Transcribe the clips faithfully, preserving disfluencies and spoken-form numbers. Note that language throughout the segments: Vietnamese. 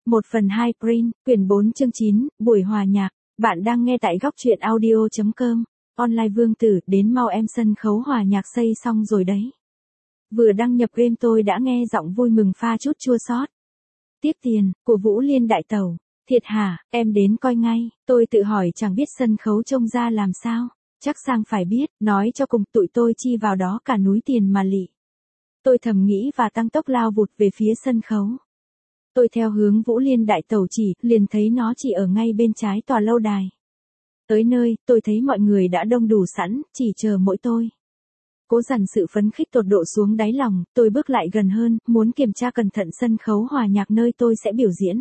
một phần hai Print, quyển bốn chương chín, buổi hòa nhạc. Bạn đang nghe tại góc truyện audio chấm com. Online Vương Tử, đến mau em, sân khấu hòa nhạc xây xong rồi đấy. Vừa đăng nhập game tôi đã nghe giọng vui mừng pha chút chua xót. Tiếc tiền, của Vũ Liên đại tẩu. Thiệt hả, em đến coi ngay. Tôi tự hỏi chẳng biết sân khấu trông ra làm sao. Chắc Sang phải biết, nói cho cùng tụi tôi chi vào đó cả núi tiền mà lị. Tôi thầm nghĩ và tăng tốc lao vụt về phía sân khấu. Tôi theo hướng Vũ Liên đại tẩu chỉ, liền thấy nó chỉ ở ngay bên trái tòa lâu đài. Tới nơi, tôi thấy mọi người đã đông đủ sẵn, chỉ chờ mỗi tôi. Cố dằn sự phấn khích tột độ xuống đáy lòng, tôi bước lại gần hơn, muốn kiểm tra cẩn thận sân khấu hòa nhạc nơi tôi sẽ biểu diễn.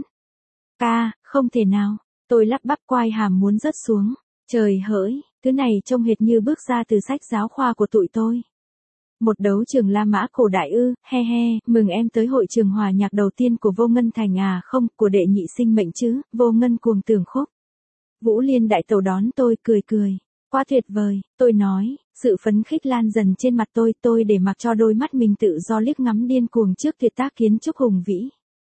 Ca, không thể nào, tôi lắp bắp quai hàm muốn rớt xuống. Trời hỡi, thứ này trông hệt như bước ra từ sách giáo khoa của tụi tôi. Một đấu trường La Mã cổ đại ư, he he, mừng em tới hội trường hòa nhạc đầu tiên của Vô Ngân Thành à, không, của đệ nhị sinh mệnh chứ, Vô Ngân cuồng tưởng khúc. Vũ Liên đại tẩu đón tôi cười cười, quá tuyệt vời, tôi nói, sự phấn khích lan dần trên mặt tôi, tôi để mặc cho đôi mắt mình tự do liếc ngắm điên cuồng trước tuyệt tác kiến trúc hùng vĩ.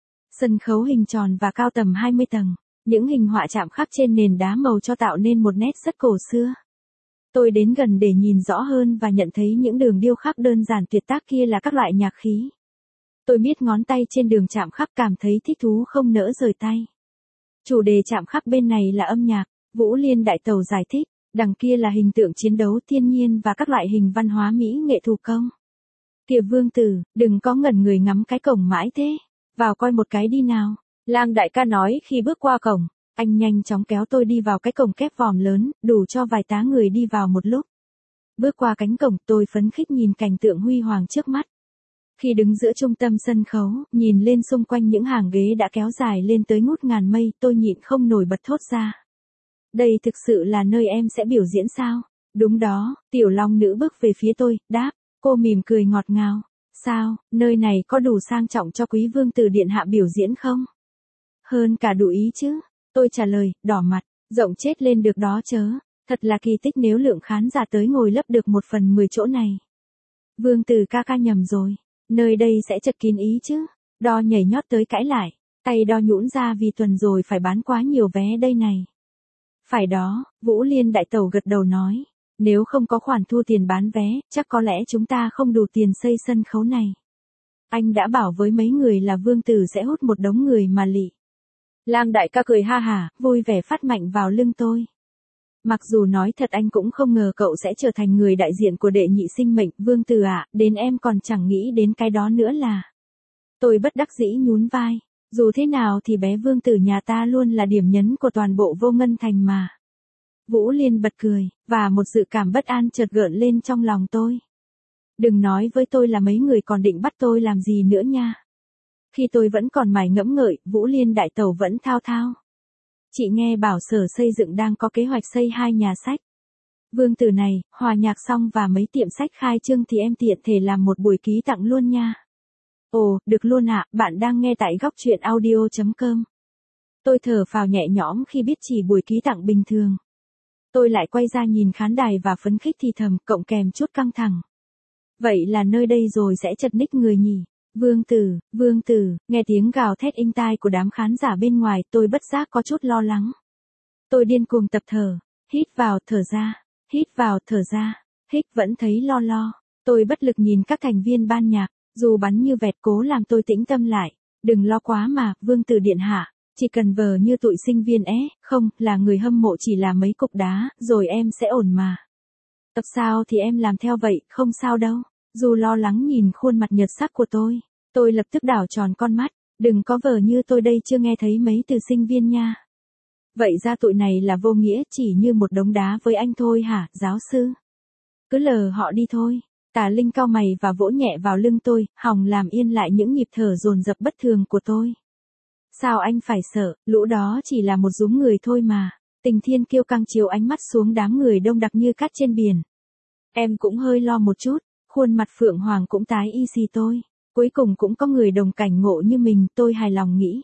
Sân khấu hình tròn và cao tầm hai mươi tầng, những hình họa chạm khắc trên nền đá màu cho tạo nên một nét rất cổ xưa. Tôi đến gần để nhìn rõ hơn và nhận thấy những đường điêu khắc đơn giản tuyệt tác kia là các loại nhạc khí. Tôi miết ngón tay trên đường chạm khắc cảm thấy thích thú không nỡ rời tay. Chủ đề chạm khắc bên này là âm nhạc, Vũ Liên đại tẩu giải thích, đằng kia là hình tượng chiến đấu thiên nhiên và các loại hình văn hóa mỹ nghệ thủ công. Kìa Vương Tử, đừng có ngẩn người ngắm cái cổng mãi thế, vào coi một cái đi nào. Lang đại ca nói khi bước qua cổng. Anh nhanh chóng kéo tôi đi vào cái cổng kép vòm lớn, đủ cho vài tá người đi vào một lúc. Bước qua cánh cổng, tôi phấn khích nhìn cảnh tượng huy hoàng trước mắt. Khi đứng giữa trung tâm sân khấu, nhìn lên xung quanh những hàng ghế đã kéo dài lên tới ngút ngàn mây, tôi nhịn không nổi bật thốt ra. Đây thực sự là nơi em sẽ biểu diễn sao? Đúng đó, Tiểu Long nữ bước về phía tôi, đáp, cô mỉm cười ngọt ngào. Sao, nơi này có đủ sang trọng cho quý vương tử điện hạ biểu diễn không? Hơn cả đủ ý chứ. Tôi trả lời, đỏ mặt, rộng chết lên được đó chớ, thật là kỳ tích nếu lượng khán giả tới ngồi lấp được một phần mười chỗ này. Vương Tử ca ca nhầm rồi, nơi đây sẽ chật kín ý chứ, đo nhảy nhót tới cãi lại, tay đo nhũn ra vì tuần rồi phải bán quá nhiều vé đây này. Phải đó, Vũ Liên đại tẩu gật đầu nói, nếu không có khoản thu tiền bán vé, chắc có lẽ chúng ta không đủ tiền xây sân khấu này. Anh đã bảo với mấy người là Vương Tử sẽ hút một đống người mà lị. Lang đại ca cười ha hả, vui vẻ phát mạnh vào lưng tôi. Mặc dù nói thật anh cũng không ngờ cậu sẽ trở thành người đại diện của đệ nhị sinh mệnh, Vương Tử ạ, à, đến em còn chẳng nghĩ đến cái đó nữa là. Tôi bất đắc dĩ nhún vai, dù thế nào thì bé Vương Tử nhà ta luôn là điểm nhấn của toàn bộ Vô Ngân Thành mà. Vũ Liên bật cười, và một dự cảm bất an chợt gợn lên trong lòng tôi. Đừng nói với tôi là mấy người còn định bắt tôi làm gì nữa nha. Khi tôi vẫn còn mải ngẫm ngợi, Vũ Liên đại tẩu vẫn thao thao. Chị nghe bảo Sở Xây Dựng đang có kế hoạch xây hai nhà sách. Vương Tử này, hòa nhạc xong và mấy tiệm sách khai trương thì em tiện thể làm một buổi ký tặng luôn nha. Ồ, được luôn ạ, bạn đang nghe tại góc truyện audio chấm com. Tôi thở phào nhẹ nhõm khi biết chỉ buổi ký tặng bình thường. Tôi lại quay ra nhìn khán đài và phấn khích thì thầm, cộng kèm chút căng thẳng. Vậy là nơi đây rồi sẽ chật ních người nhỉ? Vương Tử, Vương Tử, nghe tiếng gào thét inh tai của đám khán giả bên ngoài, tôi bất giác có chút lo lắng. Tôi điên cuồng tập thở, hít vào, thở ra, hít vào, thở ra, hít vẫn thấy lo lo. Tôi bất lực nhìn các thành viên ban nhạc, dù bắn như vẹt cố làm tôi tĩnh tâm lại. Đừng lo quá mà, Vương Tử điện hạ, chỉ cần vờ như tụi sinh viên é, không, là người hâm mộ chỉ là mấy cục đá, rồi em sẽ ổn mà. Tập sao thì em làm theo vậy, không sao đâu. Dù lo lắng nhìn khuôn mặt nhợt sắc của tôi, tôi lập tức đảo tròn con mắt, đừng có vờ như tôi đây chưa nghe thấy mấy từ sinh viên nha. Vậy ra tụi này là vô nghĩa, chỉ như một đống đá với anh thôi hả, giáo sư? Cứ lờ họ đi thôi. Tả Linh cau mày và vỗ nhẹ vào lưng tôi, hòng làm yên lại những nhịp thở dồn dập bất thường của tôi. Sao anh phải sợ, lũ đó chỉ là một dúm người thôi mà. Tình Thiên Kiêu căng chiếu ánh mắt xuống đám người đông đặc như cát trên biển. Em cũng hơi lo một chút. Khuôn mặt Phượng Hoàng cũng tái y xì tôi. Cuối cùng cũng có người đồng cảnh ngộ như mình, tôi hài lòng nghĩ.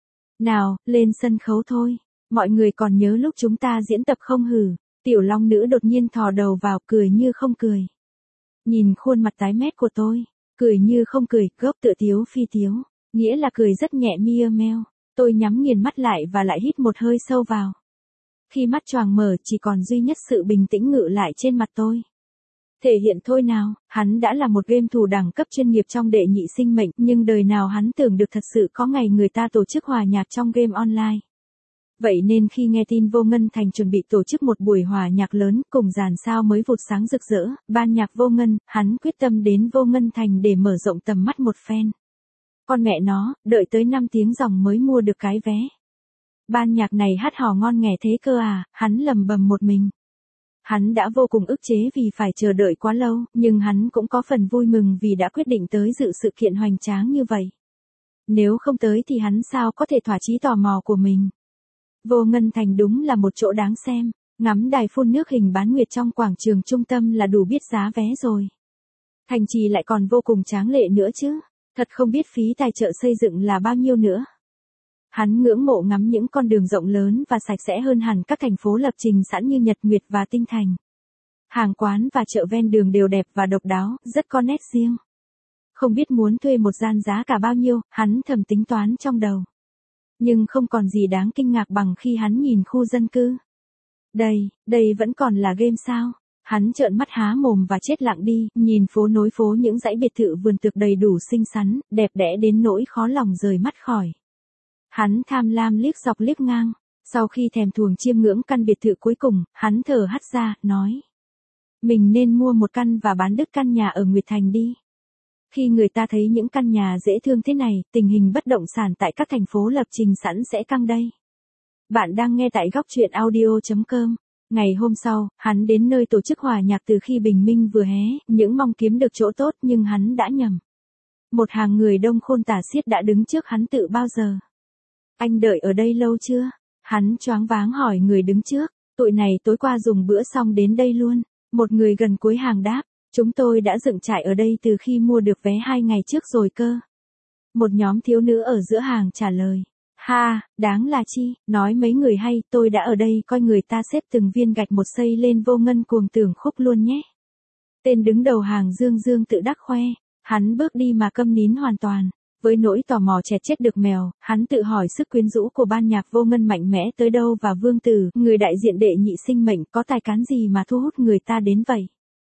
Nào, lên sân khấu thôi. Mọi người còn nhớ lúc chúng ta diễn tập không hử? Tiểu Long nữ đột nhiên thò đầu vào, cười như không cười. Nhìn khuôn mặt tái mét của tôi, cười như không cười, gốc tựa tiếu phi tiếu, nghĩa là cười rất nhẹ mia meo. Tôi nhắm nghiền mắt lại và lại hít một hơi sâu vào. Khi mắt choàng mở chỉ còn duy nhất sự bình tĩnh ngự lại trên mặt tôi. Thể hiện thôi nào, hắn đã là một game thủ đẳng cấp chuyên nghiệp trong đệ nhị sinh mệnh, nhưng đời nào hắn tưởng được thật sự có ngày người ta tổ chức hòa nhạc trong game online. Vậy nên khi nghe tin Vô Ngân Thành chuẩn bị tổ chức một buổi hòa nhạc lớn cùng dàn sao mới vụt sáng rực rỡ, ban nhạc Vô Ngân, hắn quyết tâm đến Vô Ngân Thành để mở rộng tầm mắt một phen. Con mẹ nó, đợi tới năm tiếng dòng mới mua được cái vé. Ban nhạc này hát hò ngon nghẻ thế cơ à, hắn lầm bầm một mình. Hắn đã vô cùng ức chế vì phải chờ đợi quá lâu, nhưng hắn cũng có phần vui mừng vì đã quyết định tới dự sự kiện hoành tráng như vậy. Nếu không tới thì hắn sao có thể thỏa chí tò mò của mình. Vô Ngân Thành đúng là một chỗ đáng xem, ngắm đài phun nước hình bán nguyệt trong quảng trường trung tâm là đủ biết giá vé rồi. Thành trì lại còn vô cùng tráng lệ nữa chứ, thật không biết phí tài trợ xây dựng là bao nhiêu nữa. Hắn ngưỡng mộ ngắm những con đường rộng lớn và sạch sẽ hơn hẳn các thành phố lập trình sẵn như Nhật Nguyệt và Tinh Thành. Hàng quán và chợ ven đường đều đẹp và độc đáo, rất có nét riêng. Không biết muốn thuê một gian giá cả bao nhiêu, hắn thầm tính toán trong đầu. Nhưng không còn gì đáng kinh ngạc bằng khi hắn nhìn khu dân cư. Đây, đây vẫn còn là game sao? Hắn trợn mắt há mồm và chết lặng đi, nhìn phố nối phố những dãy biệt thự vườn tược đầy đủ xinh xắn, đẹp đẽ đến nỗi khó lòng rời mắt khỏi. Hắn tham lam liếc dọc liếc ngang, sau khi thèm thuồng chiêm ngưỡng căn biệt thự cuối cùng, hắn thở hắt ra, nói. Mình nên mua một căn và bán đứt căn nhà ở Nguyệt Thành đi. Khi người ta thấy những căn nhà dễ thương thế này, tình hình bất động sản tại các thành phố lập trình sẵn sẽ căng đây. Bạn đang nghe tại góc truyện audio chấm com. Ngày hôm sau, hắn đến nơi tổ chức hòa nhạc từ khi bình minh vừa hé, những mong kiếm được chỗ tốt nhưng hắn đã nhầm. Một hàng người đông khôn tả xiết đã đứng trước hắn tự bao giờ. Anh đợi ở đây lâu chưa? Hắn choáng váng hỏi người đứng trước. Tụi này tối qua dùng bữa xong đến đây luôn. Một người gần cuối hàng đáp. Chúng tôi đã dựng trại ở đây từ khi mua được vé hai ngày trước rồi cơ. Một nhóm thiếu nữ ở giữa hàng trả lời. Ha, đáng là chi, nói mấy người hay, tôi đã ở đây coi người ta xếp từng viên gạch một xây lên Vô Ngân cuồng tưởng khúc luôn nhé. Tên đứng đầu hàng Dương Dương tự đắc khoe, hắn bước đi mà câm nín hoàn toàn. Với nỗi tò mò chẹt chết được mèo, hắn tự hỏi sức quyến rũ của ban nhạc Vô Ngân mạnh mẽ tới đâu và Vương Tử, người đại diện đệ nhị sinh mệnh, có tài cán gì mà thu hút người ta đến vậy.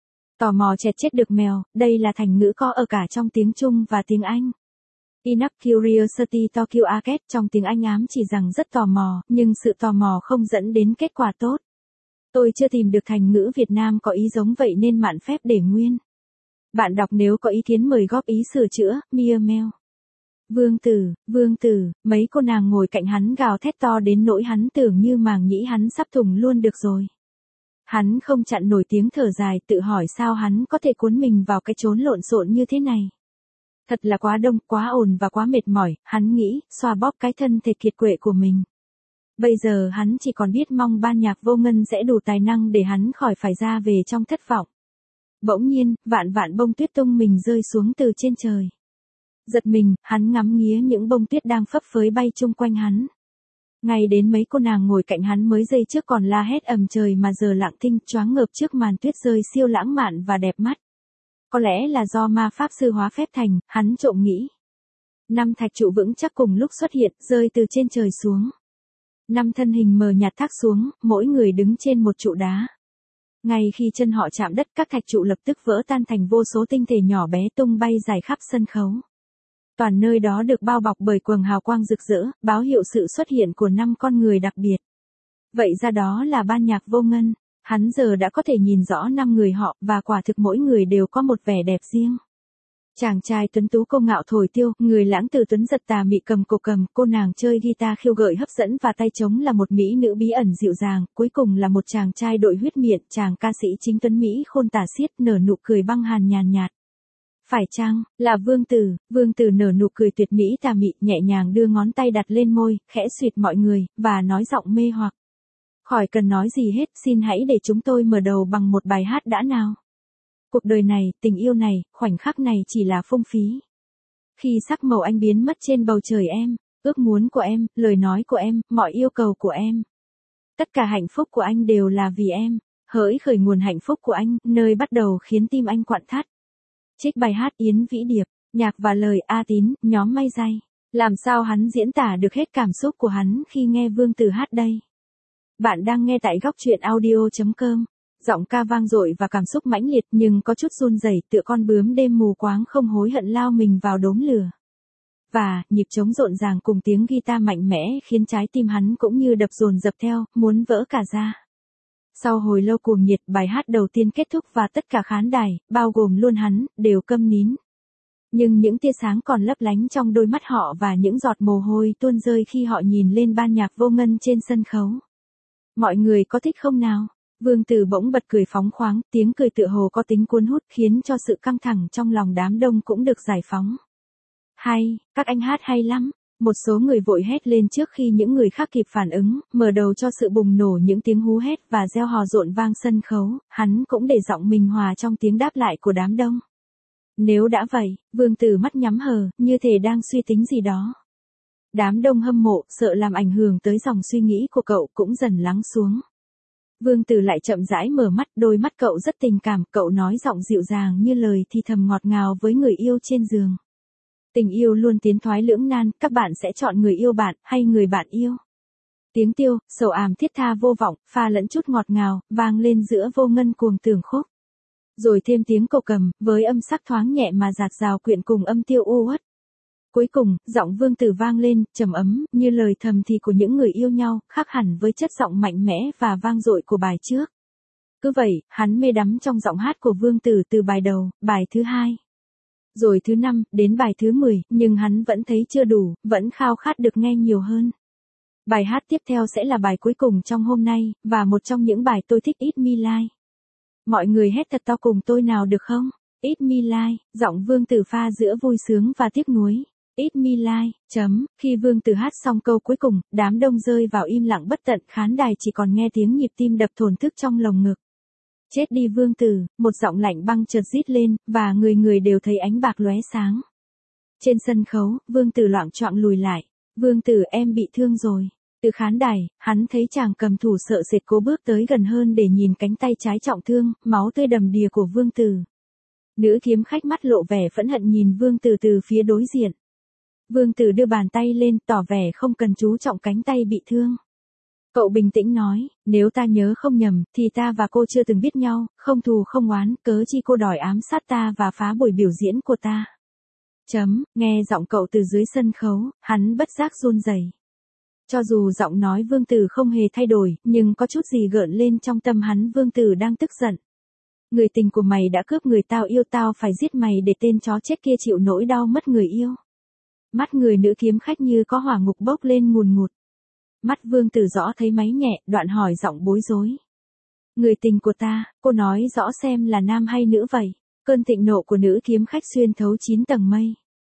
Tò mò chẹt chết được mèo, đây là thành ngữ có ở cả trong tiếng Trung và tiếng Anh. Enough curiosity to kill a cat trong tiếng Anh ám chỉ rằng rất tò mò, nhưng sự tò mò không dẫn đến kết quả tốt. Tôi chưa tìm được thành ngữ Việt Nam có ý giống vậy nên mạn phép để nguyên. Bạn đọc nếu có ý kiến mời góp ý sửa chữa, Mia Mail. Vương Tử, Vương Tử, mấy cô nàng ngồi cạnh hắn gào thét to đến nỗi hắn tưởng như màng nhĩ hắn sắp thủng luôn được rồi. Hắn không chặn nổi tiếng thở dài tự hỏi sao hắn có thể cuốn mình vào cái chốn lộn xộn như thế này. Thật là quá đông, quá ồn và quá mệt mỏi, hắn nghĩ, xoa bóp cái thân thể kiệt quệ của mình. Bây giờ hắn chỉ còn biết mong ban nhạc Vô Ngân sẽ đủ tài năng để hắn khỏi phải ra về trong thất vọng. Bỗng nhiên, vạn vạn bông tuyết tung mình rơi xuống từ trên trời. Giật mình, hắn ngắm nghía những bông tuyết đang phấp phới bay chung quanh hắn. Ngay đến mấy cô nàng ngồi cạnh hắn mới giây trước còn la hét ầm trời mà giờ lặng thinh choáng ngợp trước màn tuyết rơi siêu lãng mạn và đẹp mắt. Có lẽ là do ma pháp sư hóa phép thành, hắn trộm nghĩ. Năm thạch trụ vững chắc cùng lúc xuất hiện, rơi từ trên trời xuống. Năm thân hình mờ nhạt thác xuống, mỗi người đứng trên một trụ đá. Ngay khi chân họ chạm đất, các thạch trụ lập tức vỡ tan thành vô số tinh thể nhỏ bé tung bay dài khắp sân khấu. Toàn nơi đó được bao bọc bởi quầng hào quang rực rỡ, báo hiệu sự xuất hiện của năm con người đặc biệt. Vậy ra đó là ban nhạc Vô Ngân, hắn giờ đã có thể nhìn rõ năm người họ, và quả thực mỗi người đều có một vẻ đẹp riêng. Chàng trai tuấn tú cô ngạo thổi tiêu, người lãng từ tuấn giật tà mị cầm cổ cầm, cô nàng chơi guitar khiêu gợi hấp dẫn và tay trống là một mỹ nữ bí ẩn dịu dàng, cuối cùng là một chàng trai đội huyết miệng, chàng ca sĩ chính tuấn Mỹ khôn tả xiết nở nụ cười băng hàn nhàn nhạt. Phải chăng, là Vương Tử, Vương Tử nở nụ cười tuyệt mỹ tà mị, nhẹ nhàng đưa ngón tay đặt lên môi, khẽ suyệt mọi người, và nói giọng mê hoặc. Khỏi cần nói gì hết, xin hãy để chúng tôi mở đầu bằng một bài hát đã nào. Cuộc đời này, tình yêu này, khoảnh khắc này chỉ là phung phí. Khi sắc màu anh biến mất trên bầu trời em, ước muốn của em, lời nói của em, mọi yêu cầu của em. Tất cả hạnh phúc của anh đều là vì em, hỡi khởi nguồn hạnh phúc của anh, nơi bắt đầu khiến tim anh quặn thắt. Trích bài hát Yến Vĩ Điệp, nhạc và lời A Tín, nhóm May Day. Làm sao hắn diễn tả được hết cảm xúc của hắn khi nghe Vương Tử hát đây? Bạn đang nghe tại góc truyện audio.com. Giọng ca vang dội và cảm xúc mãnh liệt nhưng có chút run rẩy, tựa con bướm đêm mù quáng không hối hận lao mình vào đốm lửa. Và, nhịp trống rộn ràng cùng tiếng guitar mạnh mẽ khiến trái tim hắn cũng như đập dồn dập theo, muốn vỡ cả ra. Sau hồi lâu cuồng nhiệt, bài hát đầu tiên kết thúc và tất cả khán đài, bao gồm luôn hắn, đều câm nín. Nhưng những tia sáng còn lấp lánh trong đôi mắt họ và những giọt mồ hôi tuôn rơi khi họ nhìn lên ban nhạc vô ngân trên sân khấu. Mọi người có thích không nào? Vương Tử bỗng bật cười phóng khoáng, tiếng cười tựa hồ có tính cuốn hút khiến cho sự căng thẳng trong lòng đám đông cũng được giải phóng. Hay, các anh hát hay lắm. Một số người vội hét lên trước khi những người khác kịp phản ứng, mở đầu cho sự bùng nổ những tiếng hú hét và reo hò rộn vang sân khấu, hắn cũng để giọng mình hòa trong tiếng đáp lại của đám đông. Nếu đã vậy, Vương Tử mắt nhắm hờ, như thể đang suy tính gì đó. Đám đông hâm mộ, sợ làm ảnh hưởng tới dòng suy nghĩ của cậu cũng dần lắng xuống. Vương Tử lại chậm rãi mở mắt, đôi mắt cậu rất tình cảm, cậu nói giọng dịu dàng như lời thì thầm ngọt ngào với người yêu trên giường. Tình yêu luôn tiến thoái lưỡng nan, các bạn sẽ chọn người yêu bạn, hay người bạn yêu. Tiếng tiêu, sầu ảm thiết tha vô vọng, pha lẫn chút ngọt ngào, vang lên giữa vô ngân cuồng tưởng khúc. Rồi thêm tiếng cậu cầm, với âm sắc thoáng nhẹ mà dạt dào quyện cùng âm tiêu u uất. Cuối cùng, giọng Vương Tử vang lên, trầm ấm, như lời thầm thì của những người yêu nhau, khác hẳn với chất giọng mạnh mẽ và vang dội của bài trước. Cứ vậy, hắn mê đắm trong giọng hát của Vương Tử từ bài đầu, bài thứ hai. Rồi thứ năm, đến bài thứ mười, nhưng hắn vẫn thấy chưa đủ, vẫn khao khát được nghe nhiều hơn. Bài hát tiếp theo sẽ là bài cuối cùng trong hôm nay, và một trong những bài tôi thích It Me Like. Mọi người hét thật to cùng tôi nào được không? It Me Like, giọng Vương Tử pha giữa vui sướng và tiếc nuối. It Me Like, chấm, khi Vương Tử hát xong câu cuối cùng, đám đông rơi vào im lặng bất tận, khán đài chỉ còn nghe tiếng nhịp tim đập thổn thức trong lồng ngực. Chết đi Vương Tử, một giọng lạnh băng chợt rít lên, và người người đều thấy ánh bạc lóe sáng. Trên sân khấu, Vương Tử loạng choạng lùi lại. Vương Tử, em bị thương rồi. Từ khán đài, hắn thấy chàng cầm thủ sợ sệt cố bước tới gần hơn để nhìn cánh tay trái trọng thương, máu tươi đầm đìa của Vương Tử. Nữ kiếm khách mắt lộ vẻ phẫn hận nhìn Vương Tử từ phía đối diện. Vương Tử đưa bàn tay lên, tỏ vẻ không cần chú trọng cánh tay bị thương. Cậu bình tĩnh nói, nếu ta nhớ không nhầm, thì ta và cô chưa từng biết nhau, không thù không oán, cớ chi cô đòi ám sát ta và phá buổi biểu diễn của ta. Chấm, nghe giọng cậu từ dưới sân khấu, hắn bất giác run rẩy. Cho dù giọng nói Vương Tử không hề thay đổi, nhưng có chút gì gợn lên trong tâm hắn. Vương Tử đang tức giận. Người tình của mày đã cướp người tao yêu, tao phải giết mày để tên chó chết kia chịu nỗi đau mất người yêu. Mắt người nữ kiếm khách như có hỏa ngục bốc lên ngùn ngụt. Mắt Vương Tử rõ thấy máy nhẹ, đoạn hỏi giọng bối rối. Người tình của ta, cô nói rõ xem là nam hay nữ vậy? Cơn thịnh nộ của nữ kiếm khách xuyên thấu chín tầng mây.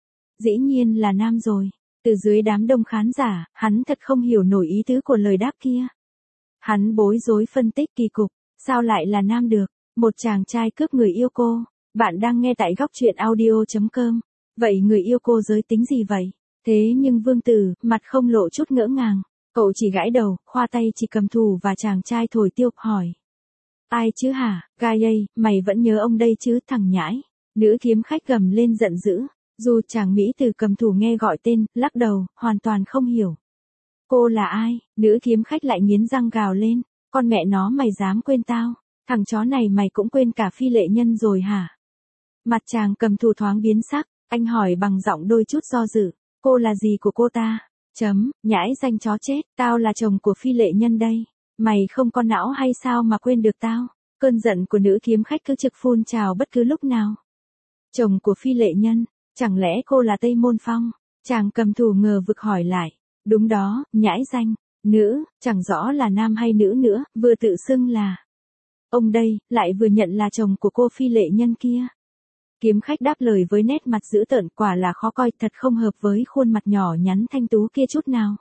Dĩ nhiên là nam rồi. Từ dưới đám đông khán giả, hắn thật không hiểu nổi ý tứ của lời đáp kia. Hắn bối rối phân tích kỳ cục, sao lại là nam được? Một chàng trai cướp người yêu cô. Bạn đang nghe tại góc truyện audio.com. Vậy người yêu cô giới tính gì vậy? Thế nhưng Vương Tử, mặt không lộ chút ngỡ ngàng. Cậu chỉ gãi đầu, khoa tay chỉ cầm thủ và chàng trai thổi tiêu, hỏi. Ai chứ hả, Gaiei, mày vẫn nhớ ông đây chứ, thằng nhãi. Nữ kiếm khách gầm lên giận dữ. Dù chàng Mỹ từ cầm thủ nghe gọi tên, lắc đầu, hoàn toàn không hiểu. Cô là ai? Nữ kiếm khách lại nghiến răng gào lên. Con mẹ nó, mày dám quên tao? Thằng chó này mày cũng quên cả Phi Lệ Nhân rồi hả? Mặt chàng cầm thủ thoáng biến sắc, anh hỏi bằng giọng đôi chút do dự. Cô là gì của cô ta? Chấm, nhãi danh chó chết, tao là chồng của Phi Lệ Nhân đây. Mày không có não hay sao mà quên được tao? Cơn giận của nữ kiếm khách cứ trực phun trào bất cứ lúc nào. Chồng của Phi Lệ Nhân, chẳng lẽ cô là Tây Môn Phong? Chàng cầm thủ ngờ vực hỏi lại. Đúng đó, nhãi danh, nữ, chẳng rõ là nam hay nữ nữa, vừa tự xưng là. Ông đây, lại vừa nhận là chồng của cô Phi Lệ Nhân kia. Kiếm khách đáp lời với nét mặt dữ tợn, quả là khó coi, thật không hợp với khuôn mặt nhỏ nhắn thanh tú kia chút nào.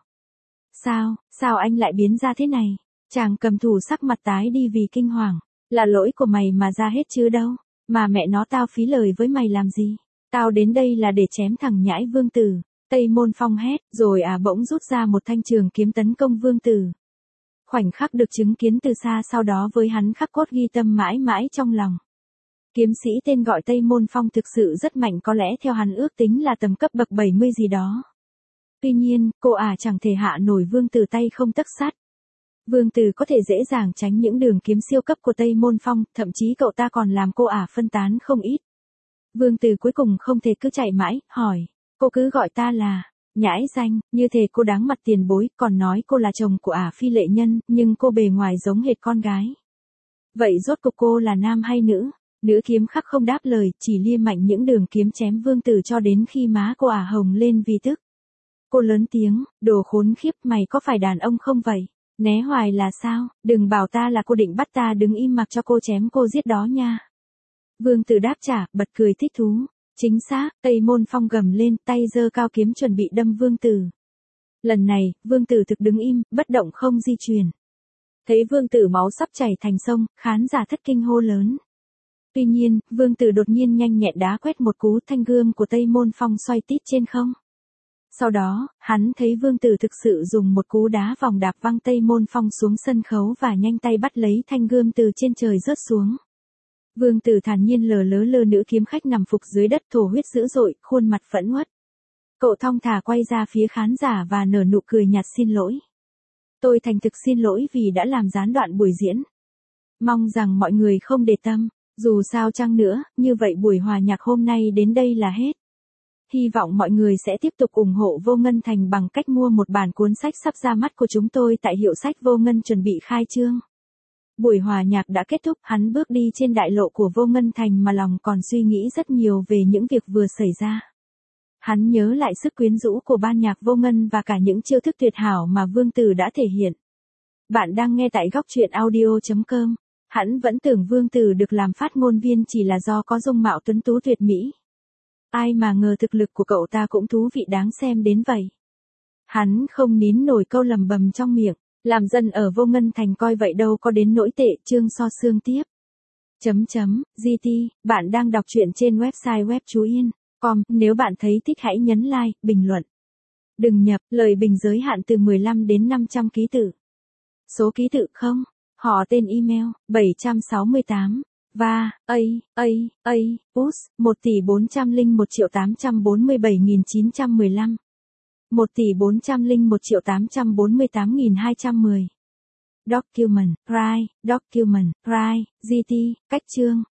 Sao, sao anh lại biến ra thế này? Chàng cầm thủ sắc mặt tái đi vì kinh hoàng. Là lỗi của mày mà ra hết chứ đâu. Mà mẹ nó, tao phí lời với mày làm gì? Tao đến đây là để chém thằng nhãi Vương Tử. Tây Môn Phong hét, rồi à bỗng rút ra một thanh trường kiếm tấn công Vương Tử. Khoảnh khắc được chứng kiến từ xa sau đó với hắn khắc cốt ghi tâm mãi mãi trong lòng. Kiếm sĩ tên gọi Tây Môn Phong thực sự rất mạnh, có lẽ theo hắn ước tính là tầm cấp bậc bảy mươi gì đó. Tuy nhiên, cô ả chẳng thể hạ nổi Vương Tử tay không tấc sắt. Vương Tử có thể dễ dàng tránh những đường kiếm siêu cấp của Tây Môn Phong, thậm chí cậu ta còn làm cô ả phân tán không ít. Vương Tử cuối cùng không thể cứ chạy mãi, hỏi, cô cứ gọi ta là, nhãi danh, như thể cô đáng mặt tiền bối, còn nói cô là chồng của ả Phi Lệ Nhân, nhưng cô bề ngoài giống hệt con gái. Vậy rốt cuộc cô là nam hay nữ? Nữ kiếm khắc không đáp lời, chỉ lia mạnh những đường kiếm chém Vương Tử cho đến khi má cô ả hồng lên vì tức. Cô lớn tiếng, đồ khốn khiếp, mày có phải đàn ông không vậy? Né hoài là sao? Đừng bảo ta là cô định bắt ta đứng im mặc cho cô chém cô giết đó nha. Vương Tử đáp trả, bật cười thích thú. Chính xác, Tây Môn Phong gầm lên, tay giơ cao kiếm chuẩn bị đâm Vương Tử. Lần này, Vương Tử thực đứng im, bất động không di chuyển. Thấy Vương Tử máu sắp chảy thành sông, khán giả thất kinh hô lớn. Tuy nhiên, Vương Tử đột nhiên nhanh nhẹn đá quét một cú, thanh gươm của Tây Môn Phong xoay tít trên không. Sau đó, hắn thấy Vương Tử thực sự dùng một cú đá vòng đạp văng Tây Môn Phong xuống sân khấu và nhanh tay bắt lấy thanh gươm từ trên trời rớt xuống. Vương Tử thản nhiên lờ lớ lơ nữ kiếm khách nằm phục dưới đất thổ huyết dữ dội, khuôn mặt phẫn uất. Cậu thong thả quay ra phía khán giả và nở nụ cười nhạt xin lỗi. Tôi thành thực xin lỗi vì đã làm gián đoạn buổi diễn. Mong rằng mọi người không để tâm, dù sao chăng nữa, như vậy buổi hòa nhạc hôm nay đến đây là hết. Hy vọng mọi người sẽ tiếp tục ủng hộ Vô Ngân Thành bằng cách mua một bản cuốn sách sắp ra mắt của chúng tôi tại hiệu sách Vô Ngân chuẩn bị khai trương. Buổi hòa nhạc đã kết thúc, hắn bước đi trên đại lộ của Vô Ngân Thành mà lòng còn suy nghĩ rất nhiều về những việc vừa xảy ra. Hắn nhớ lại sức quyến rũ của ban nhạc Vô Ngân và cả những chiêu thức tuyệt hảo mà Vương Tử đã thể hiện. Bạn đang nghe tại góc truyện audio chấm com. Hắn vẫn tưởng Vương Tử được làm phát ngôn viên chỉ là do có dung mạo tuấn tú tuyệt mỹ. Ai mà ngờ thực lực của cậu ta cũng thú vị đáng xem đến vậy. Hắn không nín nổi câu lầm bầm trong miệng, làm dân ở Vô Ngân Thành coi vậy đâu có đến nỗi tệ. Chương so xương tiếp. Chấm chấm, giê tê, bạn đang đọc truyện trên website web chú yên chấm com, nếu bạn thấy thích hãy nhấn like, bình luận. Đừng nhập, lời bình giới hạn từ mười lăm đến năm trăm ký tự. Số ký tự không, họ tên email, bảy sáu tám. Và, A, A, A, Pus, một tỷ bốn trăm lẻ một triệu tám trăm bốn mươi bảy nghìn chín trăm mười lăm. một tỷ bốn trăm lẻ một triệu tám trăm bốn mươi tám nghìn hai trăm mười. Document, Write, Document, Write, giê tê, cách chương.